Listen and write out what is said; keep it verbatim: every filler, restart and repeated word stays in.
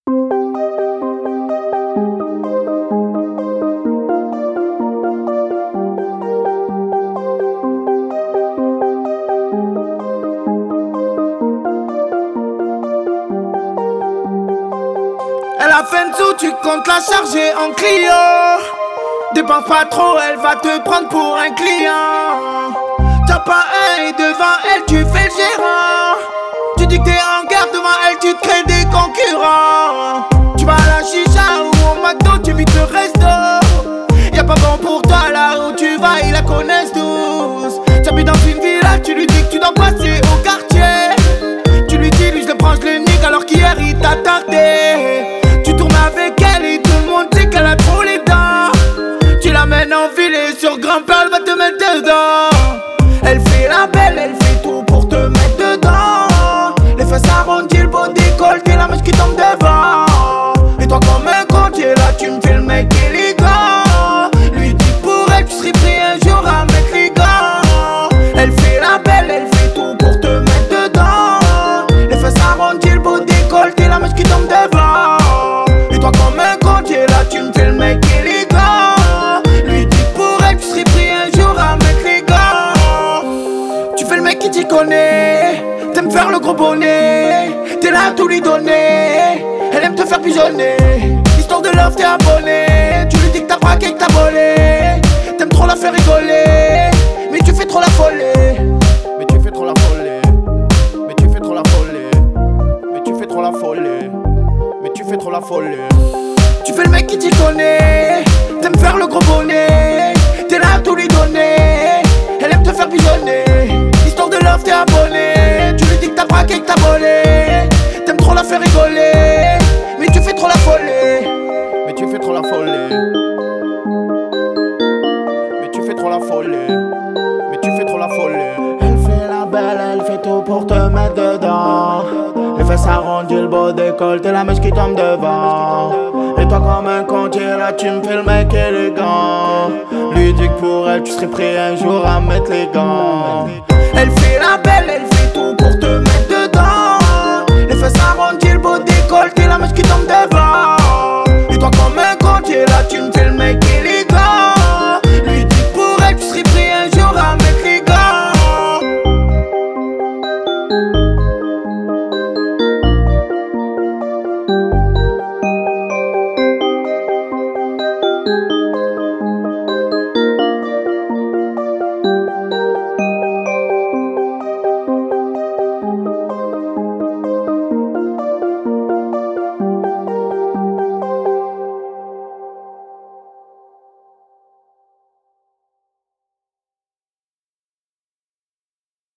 Elle a fait une sous, tu comptes la charger en Clio. Dépense pas trop, elle va te prendre pour un client. T'as pas un et devant elle tu fais le gérant. Tu dis que t'es en guerre, devant elle tu te crées des concurrents. Tu vas à la chicha ou au McDo, tu vis le resto. Y'a pas bon pour toi là où tu vas, ils la connaissent tous. Tu habites dans une villa, tu lui dis que tu dois passer au quartier. Tu lui dis, lui je le prends, je le nique alors qu'hier il t'a tardé. Tu tournes avec elle et tout le monde sait qu'elle a trop les dents. Tu l'amènes en ville et sur grand-père elle va te mettre dedans. Elle fait la belle, elle fait tout pour te mettre dedans. Les fesses arrondies, le beau décolleté, la mèche qui tombe devant. Et toi comme un con, tu es là, tu me fais le mec élégant. Lui dit pour elle, tu serais pris un jour à mettre les gants. Elle fait la belle, elle fait tout pour te mettre dedans. Les fesses arrondies, le beau décolleté, la mèche qui tombe devant. Et toi comme un con, tu es là, tu me fais le mec élégant. Lui dit pour elle, tu serais pris un jour à mettre les gants. Tu fais le mec qui t'y connaît, t'aimes faire le gros bonnet. T'es là à tout lui donner, elle aime te faire pigeonner. Histoire de love, t'es abonné. Tu lui dis que t'as braqué, que t'as volé. T'aimes trop la faire rigoler, mais tu fais trop la folie. Mais tu fais trop la folie. Mais tu fais trop la folie. Mais tu fais trop la folie. Mais tu fais trop la folie. Tu fais le mec qui t'y connaît, t'aimes faire le gros bonnet. T'es là à tout lui donner, elle aime te faire pigeonner. Histoire de love, t'es abonné. Tu lui dis que t'as braqué, que t'as volé. T'aimes trop la faire rigoler, mais tu fais trop la folie. Mais tu fais trop la folie. Mais tu fais trop la folie. Mais tu fais trop la folie. Elle fait la belle, elle fait tout pour te mettre dedans. Les fesses arrondies, le beau décolleté, la mèche qui tombe devant. Et toi comme un con, tu es là, tu me fais le mec élégant. Lui dit que pour elle, tu serais prêt un jour à mettre les gants. Elle fait la belle, elle fait tout pour te mettre dedans. Les fesses arrondies, le beau décolleté, la mèche qui tombe